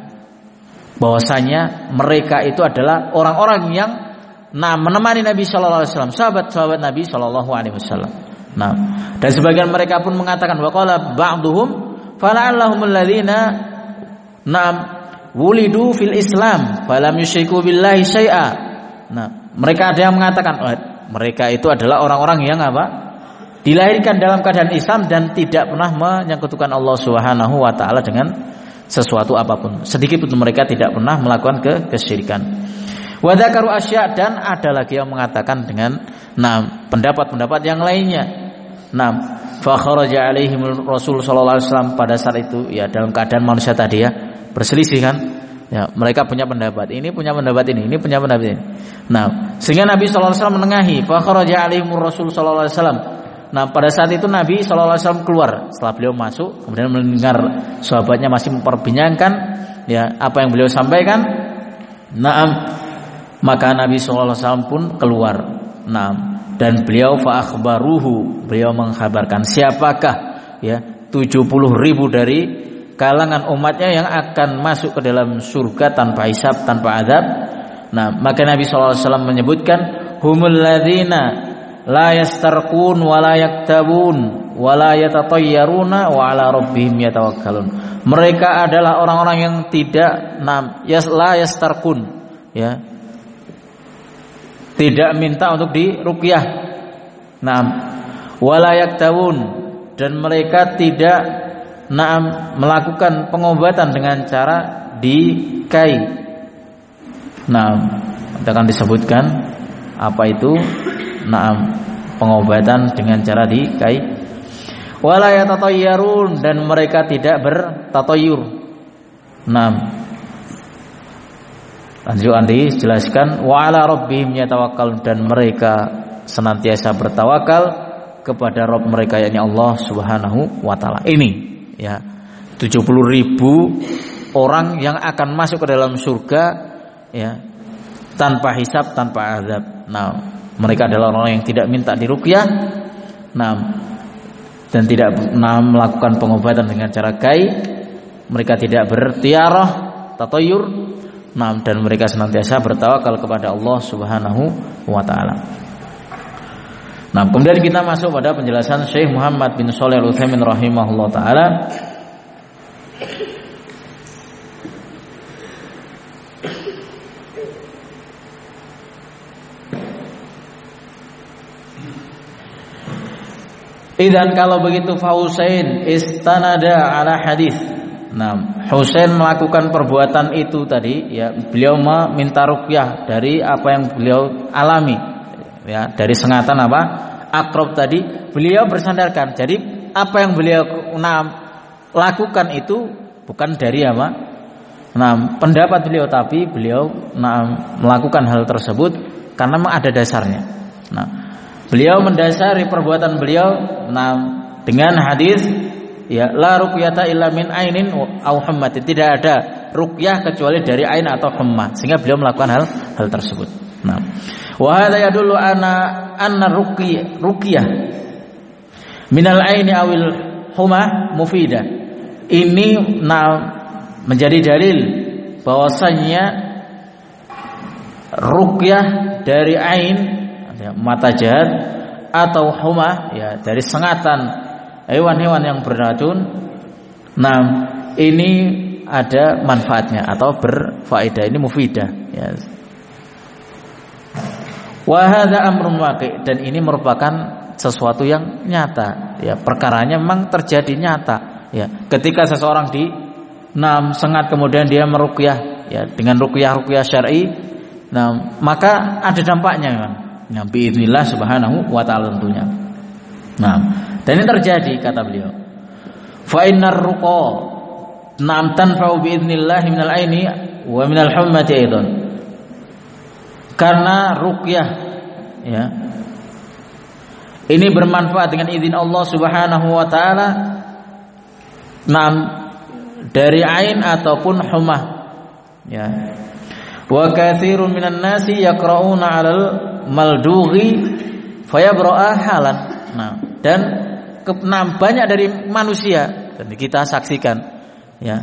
bahwasanya mereka itu adalah orang-orang yang nah menemani Nabi sallallahu alaihi wasallam, sahabat-sahabat Nabi sallallahu alaihi wasallam. Nah, dan sebagian mereka pun mengatakan waqala ba'dhum fala'allahumul ladzina na'am wulidu fil Islam falam yusyriku billahi syai'a. Nah, mereka ada yang mengatakan oh, mereka itu adalah orang-orang yang apa? Dilahirkan dalam keadaan Islam dan tidak pernah menyekutukan Allah Subhanahu wa taala dengan sesuatu apapun. Sedikit pun mereka tidak pernah melakukan ke kesyirikan. Wa dzakaru asya, dan ada lagi yang mengatakan dengan nah pendapat-pendapat yang lainnya. Nah, fa kharaja alaihim Rasul sallallahu alaihi wasallam, pada saat itu ya dalam keadaan manusia tadi ya berselisih kan. Ya, mereka punya pendapat ini, punya pendapat ini, ini punya pendapat ini. Nah, sehingga Nabi sallallahu alaihi wasallam menengahi, fa kharaja alaihimur Rasul sallallahu alaihi wasallam. Nah, pada saat itu Nabi sallallahu alaihi wasallam keluar. Setelah beliau masuk, kemudian mendengar sahabatnya masih memperbincangkan ya apa yang beliau sampaikan. Naam, maka Nabi sallallahu alaihi wasallam pun keluar. Naam, dan beliau fa akhbaruhu, beliau mengkhabarkan siapakah ya tujuh puluh ribu dari kalangan umatnya yang akan masuk ke dalam surga tanpa hisab, tanpa azab. Nah, maka Nabi sallallahu alaihi wasallam menyebutkan humul ladzina la yastarqun wa la yaktabun wa la yatatayyaruna wa ala rabbihim yatawakkalun. Mereka adalah orang-orang yang tidak nam yas la yastarqun ya. Tidak minta untuk diruqyah. Naam. Wa la yaktabun, dan mereka tidak Naam melakukan pengobatan dengan cara dikai. Naam, akan disebutkan apa itu naam pengobatan dengan cara dikai. Wala yatatayyarun, dan mereka tidak bertatayyur. Naam. Lanjut nanti jelaskan wa ala rabbihim yatawakkalun, dan mereka senantiasa bertawakal kepada Rabb mereka, yakni Allah Subhanahu wa taala. Ini ya, tujuh puluh ribu orang yang akan masuk ke dalam surga ya, tanpa hisab, tanpa azab. Nah, mereka adalah orang yang tidak minta diruqyah, nah, dan tidak nah, melakukan pengobatan dengan cara kai. Mereka tidak bertiarah, tatayyur, nah, dan mereka senantiasa bertawakal kepada Allah Subhanahu wa taala. Nah, kemudian kita masuk pada penjelasan Syekh Muhammad bin Shalih Al-Utsaimin rahimahullah taala. Idan kalau begitu fa Husain istanada ala hadis. Nah, Husain melakukan perbuatan itu tadi ya, beliau meminta ruqyah dari apa yang beliau alami. Ya, dari sengatan apa akrab tadi beliau bersandarkan. Jadi apa yang beliau nah, lakukan itu bukan dari apa nah, pendapat beliau, tapi beliau nah, melakukan hal tersebut karena memang ada dasarnya. Nah, beliau mendasari perbuatan beliau nah, dengan hadis ya la ruqyata illa min ainin au hummatin, tidak ada ruqyah kecuali dari ain atau hummah, sehingga beliau melakukan hal hal tersebut. Nah, wa hadza yadullu anna anna ruqyah ruqyah minal aini awil humah mufidah. Ini nah, menjadi dalil bahwasanya ruqyah dari ain ya, mata jahat atau humah ya dari sengatan hewan-hewan yang beracun. Nah, ini ada manfaatnya atau berfaedah, ini mufidah ya. Wa hadza amrun waqi', dan ini merupakan sesuatu yang nyata ya, perkaranya memang terjadi nyata ya. Ketika seseorang di nam sengat kemudian dia meruqyah ya dengan ruqyah-ruqyah syar'i, nah maka ada dampaknya memang. Nah, biidznillah subhanahu wa ta'ala tentunya. Nah, dan ini terjadi kata beliau. Fa innar ruqa nam tanfa'u biidznillah minal aini wa minal hummati aidan. Karena ruqyah ya ini bermanfaat dengan izin Allah Subhanahu wa taala nam dari ain ataupun humah ya. Wa katsirun minan nasi yaqra'una 'alal maldughi fayabra'a halan. Nah, dan ke, nah, banyak dari manusia dan kita saksikan ya.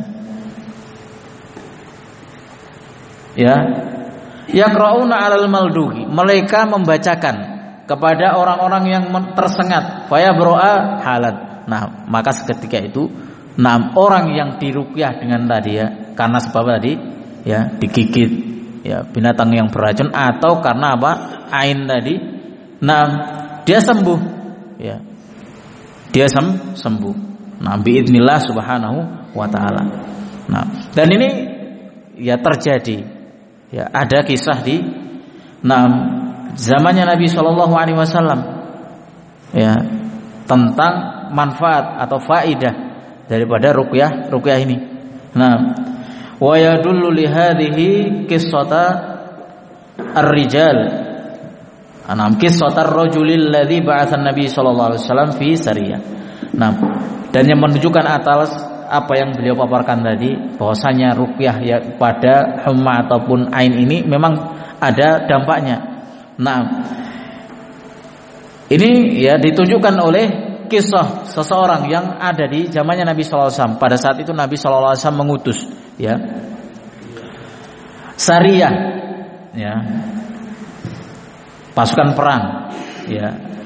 Ya. Yaqra'una 'alal maldughi, mereka membacakan kepada orang-orang yang tersengat, fayabra'a halan. Nah, maka seketika itu enam orang yang diruqyah dengan tadi ya, karena sebab tadi ya digigit ya binatang yang beracun atau karena apa? Ain tadi. Nah, dia sembuh ya. Dia sem sembuh. Nah, biidznillah subhanahu wa taala. Nah, dan ini ya terjadi. Ya, ada kisah di nah, zamannya Nabi shallallahu alaihi wasallam ya tentang manfaat atau faidah daripada ruqyah ruqyah ini. Nah, Wa yadullu li hadhihi qissata ar-rijal. Anam qissata ar-rajulil ladzi ba'atha an-nabi sallallahu alaihi wasallam fi sariyah. Nah, dan yang menunjukkan atas apa yang beliau paparkan tadi, bahwasanya ruqyah ya pada humma ataupun ain ini memang ada dampaknya. Nah, ini ya ditunjukkan oleh kisah seseorang yang ada di zamannya Nabi sallallahu alaihi wasallam. Pada saat itu Nabi sallallahu alaihi wasallam mengutus ya sariyah ya pasukan perang ya.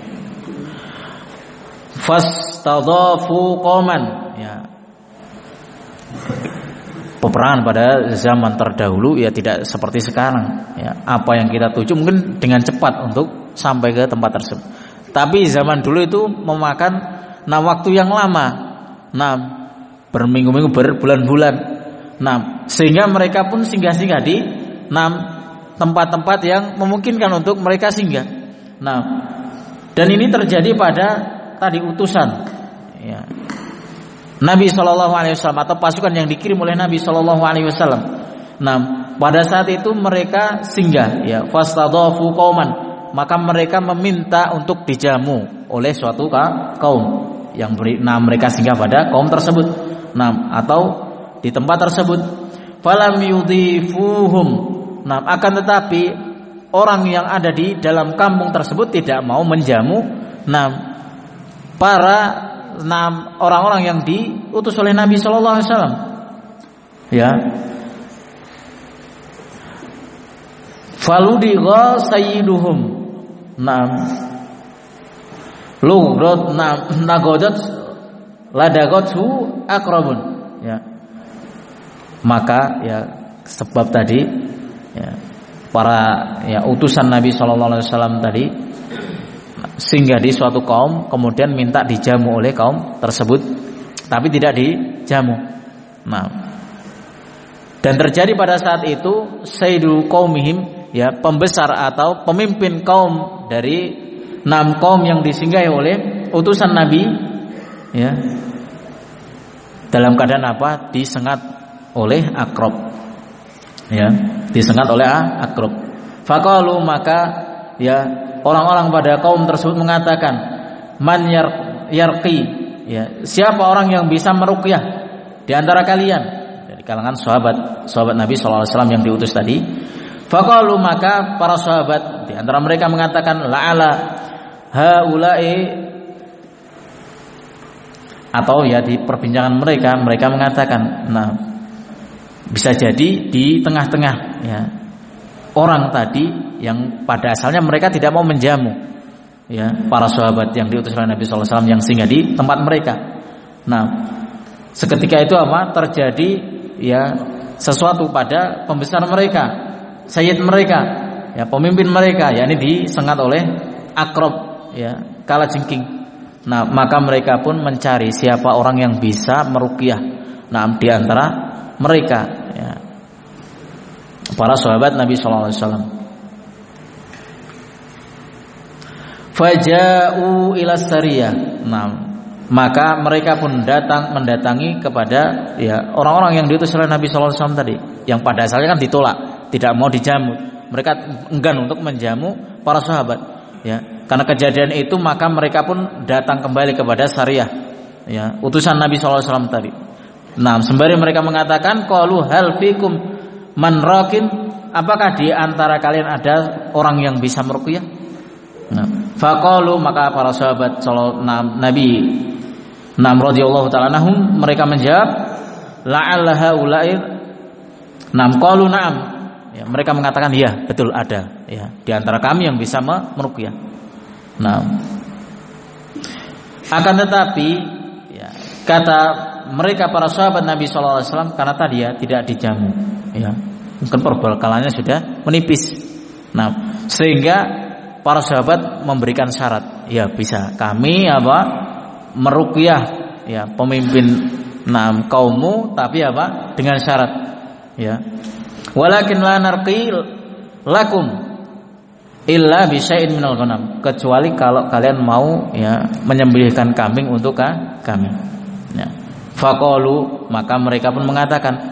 Fastadhafu qauman ya. Peperangan pada zaman terdahulu ya tidak seperti sekarang ya. Apa yang kita tuju mungkin dengan cepat untuk sampai ke tempat tersebut. Tapi zaman dulu itu memakan nah waktu yang lama. Nah, berminggu-minggu, berbulan-bulan. Nah, sehingga mereka pun singgah-singgah di nah tempat-tempat yang memungkinkan untuk mereka singgah. Nah, dan ini terjadi pada tadi utusan ya. Nabi shallallahu alaihi wasallam atau pasukan yang dikirim oleh Nabi shallallahu alaihi wasallam. Nah, pada saat itu mereka singgah ya, fastadhafu qauman, maka mereka meminta untuk dijamu oleh suatu kaum yang beri, nah mereka singgah pada kaum tersebut. Nah, atau di tempat tersebut. Falam yudhifuhum. Nah, akan tetapi orang yang ada di dalam kampung tersebut tidak mau menjamu nah para enam orang-orang yang diutus oleh Nabi Shallallahu Alaihi Wasallam, ya. Faludigha sayyiduhum, nam, lugrot nam nagodat ladagothu akrabun, ya. Maka ya sebab tadi, ya, para ya utusan Nabi Shallallahu Alaihi Wasallam tadi singgah di suatu kaum, kemudian minta dijamu oleh kaum tersebut, tapi tidak dijamu. Nah, dan terjadi pada saat itu sayyidu qaumihim, ya pembesar atau pemimpin kaum dari enam kaum yang disinggahi oleh utusan Nabi, ya dalam keadaan apa? Disengat oleh akrab, ya disengat oleh akrab. Faqalu, maka ya orang-orang pada kaum tersebut mengatakan, man yar, yarqi, ya siapa orang yang bisa meruqyah di antara kalian, dari kalangan sahabat sahabat Nabi shallallahu alaihi wasallam yang diutus tadi. Faqalu, maka para sahabat di antara mereka mengatakan, la'ala haula'i, atau ya di perbincangan mereka mereka mengatakan, nah bisa jadi di tengah-tengah ya orang tadi yang pada asalnya mereka tidak mau menjamu ya para sahabat yang diutus oleh Nabi shallallahu alaihi wasallam yang singgah di tempat mereka. Nah, seketika itu apa? Terjadi ya sesuatu pada pembesar mereka, sayyid mereka, ya pemimpin mereka, yakni disengat oleh akrab, ya kalajengking. Nah, maka mereka pun mencari siapa orang yang bisa meruqyah. Nah, di antara mereka ya para sahabat Nabi shallallahu alaihi wasallam. Faja'u ila sariyah. Nah, maka mereka pun datang mendatangi kepada ya orang-orang yang diutus oleh Nabi shallallahu alaihi wasallam tadi, yang pada asalnya kan ditolak, tidak mau dijamu. Mereka enggan untuk menjamu para sahabat, ya. Karena kejadian itu maka mereka pun datang kembali kepada sariyah, ya, utusan Nabi shallallahu alaihi wasallam tadi. Nah, sembari mereka mengatakan, qalu hal fikum man raqin, apakah di antara kalian ada orang yang bisa meruqyah? Nah, faqalu, maka para sahabat sallallahu Nabi nam radhiyallahu taala anhum mereka menjawab, la'alla haula'i, nam qalu na'am, ya, mereka mengatakan ya betul ada ya di antara kami yang bisa meruqyah. Nah, akan tetapi ya, kata mereka para sahabat Nabi shallallahu alaihi wasallam, karena tadi ya tidak dijamu, ya mungkin perbekalannya sudah menipis. Nah, sehingga para sahabat memberikan syarat, ya bisa kami apa meruqyah ya pemimpin enam kaummu, tapi apa dengan syarat, ya walakin la narqi lakum illa bi syai'in minal ghanam, kecuali kalau kalian mau ya menyembelihkan kambing untuk kami. Ya. Faqalu, maka mereka pun mengatakan,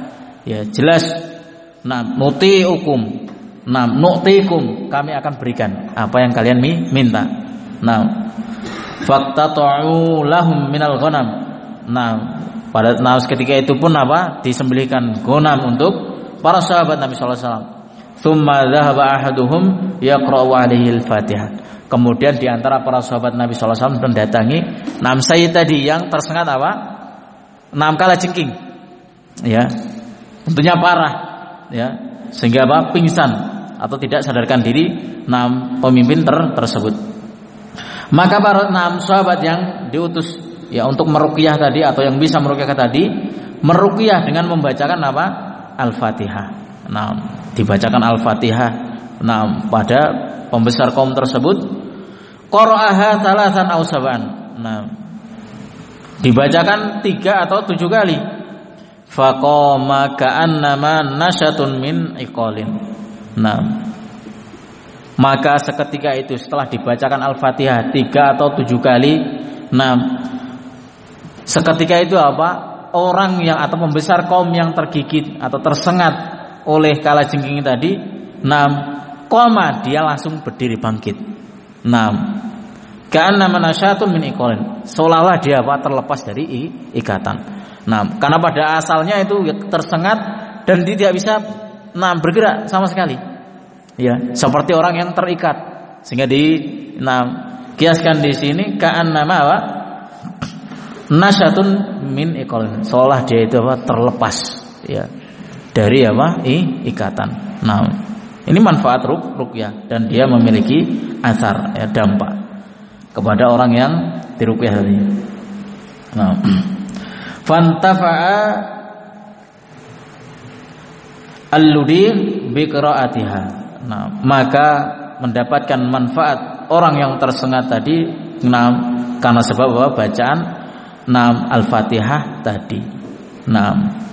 Ya, jelas. Nah, nuti'ukum. Nah, nu'tikum, kami akan berikan apa yang kalian minta. Nah, faqtata'u lahum minal ghanam. Nah, pada nah, ketika itu pun apa? Disembelihkan ghanam untuk para sahabat Nabi sallallahu alaihi wasallam. Tsumma dhahaba ahaduhum yaqra'u alaihi al-Fatihah. Kemudian di antara para sahabat Nabi sallallahu alaihi wasallam mendatangi enam sayyid tadi yang tersengat apa? Enam kala jengking. Ya. Tentunya parah, ya. Sehingga apa? Pingsan atau tidak sadarkan diri enam pemimpin ter tersebut. Maka para enam sahabat yang diutus ya untuk meruqyah tadi atau yang bisa meruqyah tadi meruqyah dengan membacakan apa? Al-Fatihah. Nah, dibacakan Al-Fatihah nah pada pembesar kaum tersebut. Qara'aha thalathan aw sab'an. Nah, dibacakan tiga atau tujuh kali. Faqama ka'annama nasyatun min iqalin. Nah, maka seketika itu setelah dibacakan Al-Fatihah tiga atau tujuh kali, nah, seketika itu apa? Orang yang atau pembesar kaum yang tergigit atau tersengat oleh kalajengking tadi, nah, qama, dia langsung berdiri bangkit. Nah, ka'annama nasyatun min iqalin. Seolah-olah dia apa? Terlepas dari ikatan. Nah, karena pada asalnya itu tersengat dan dia tidak bisa nah bergerak sama sekali. Ya, seperti orang yang terikat. Sehingga di nah kiaskan di sini ka'annama apa? Nasyatun min iqalin. Seolah dia itu apa? Terlepas ya dari apa? I, ikatan. Nah, ini manfaat ruk ruqyah dan dia memiliki asar ya dampak kepada orang yang diruqyah tadi. Nah, fantafa'a al-ludi bi qiraatiha. Nah, maka mendapatkan manfaat orang yang tersengat tadi nah, karena sebab apa? Bacaan nah, Al-Fatihah tadi. Nah,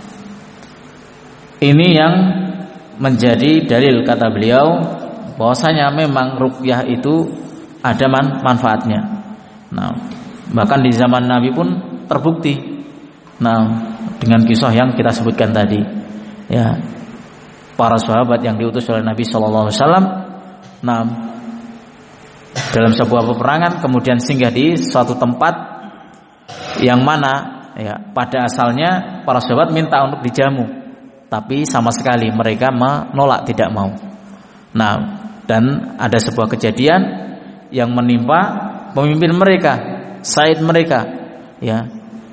ini yang menjadi dalil kata beliau bahwasanya memang ruqyah itu ada man manfaatnya. Nah, bahkan di zaman Nabi pun terbukti. Nah, dengan kisah yang kita sebutkan tadi, ya, para sahabat yang diutus oleh Nabi Shallallahu Alaihi Wasallam, nah, dalam sebuah peperangan kemudian singgah di suatu tempat yang mana, ya, pada asalnya para sahabat minta untuk dijamu, tapi sama sekali mereka menolak, tidak mau. Nah, dan ada sebuah kejadian yang menimpa pemimpin mereka, sayyid mereka, ya.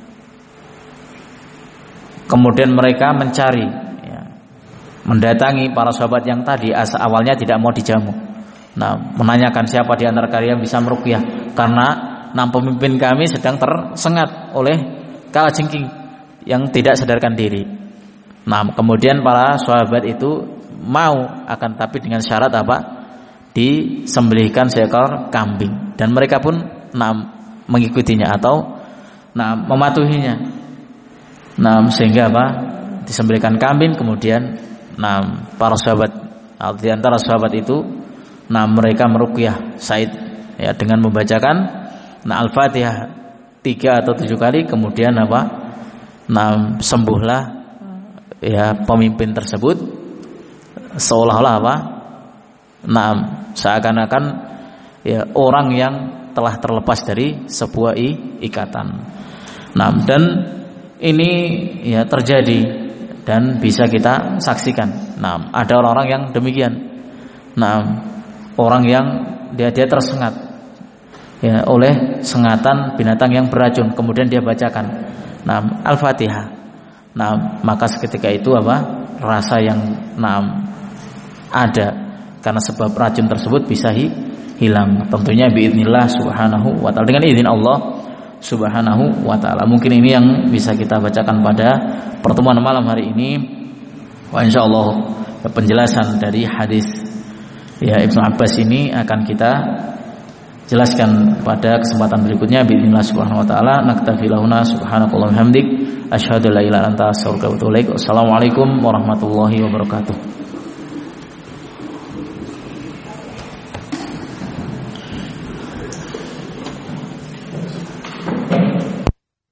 Kemudian mereka mencari, ya, mendatangi para sahabat yang tadi asal awalnya tidak mau dijamu. Nah, menanyakan siapa di antara kalian bisa meruqyah karena enam pemimpin kami sedang tersengat oleh kalajengking yang tidak sadarkan diri. Nah, kemudian para sahabat itu mau, akan tapi dengan syarat apa? Disembelihkan seekor kambing dan mereka pun nah, mengikutinya atau nah, mematuhinya. Nah, sehingga apa? Disembelihkan kambing, kemudian nah, para sahabat di antara sahabat itu nah mereka meruqyah Said ya dengan membacakan nah Al-Fatihah tiga atau tujuh kali, kemudian apa? Nah, sembuhlah ya pemimpin tersebut seolah-olah apa? Nah, seakan-akan ya orang yang telah terlepas dari sebuah ikatan. Nah, dan ini ya terjadi dan bisa kita saksikan. Nah, ada orang-orang yang demikian. Nah, orang yang dia dia tersengat ya oleh sengatan binatang yang beracun, kemudian dia bacakan nah Al-Fatihah. Nah, maka seketika itu apa? Rasa yang nah ada karena sebab racun tersebut bisa hi, hilang. Tentunya biidznillah subhanahu wa ta'ala, dengan izin Allah Subhanahu wa ta'ala. Mungkin ini yang bisa kita bacakan pada pertemuan malam hari ini. Wa insyaallah penjelasan dari hadis ya Ibnu Abbas ini akan kita jelaskan pada kesempatan berikutnya biidznillah subhanahu wa ta'ala. Naktafi lahuna subhanakallahumma hamdik asyhadu an la ilaha illa anta astaghfiruka wa atubu ilaik. Wassalamualaikum warahmatullahi wabarakatuh.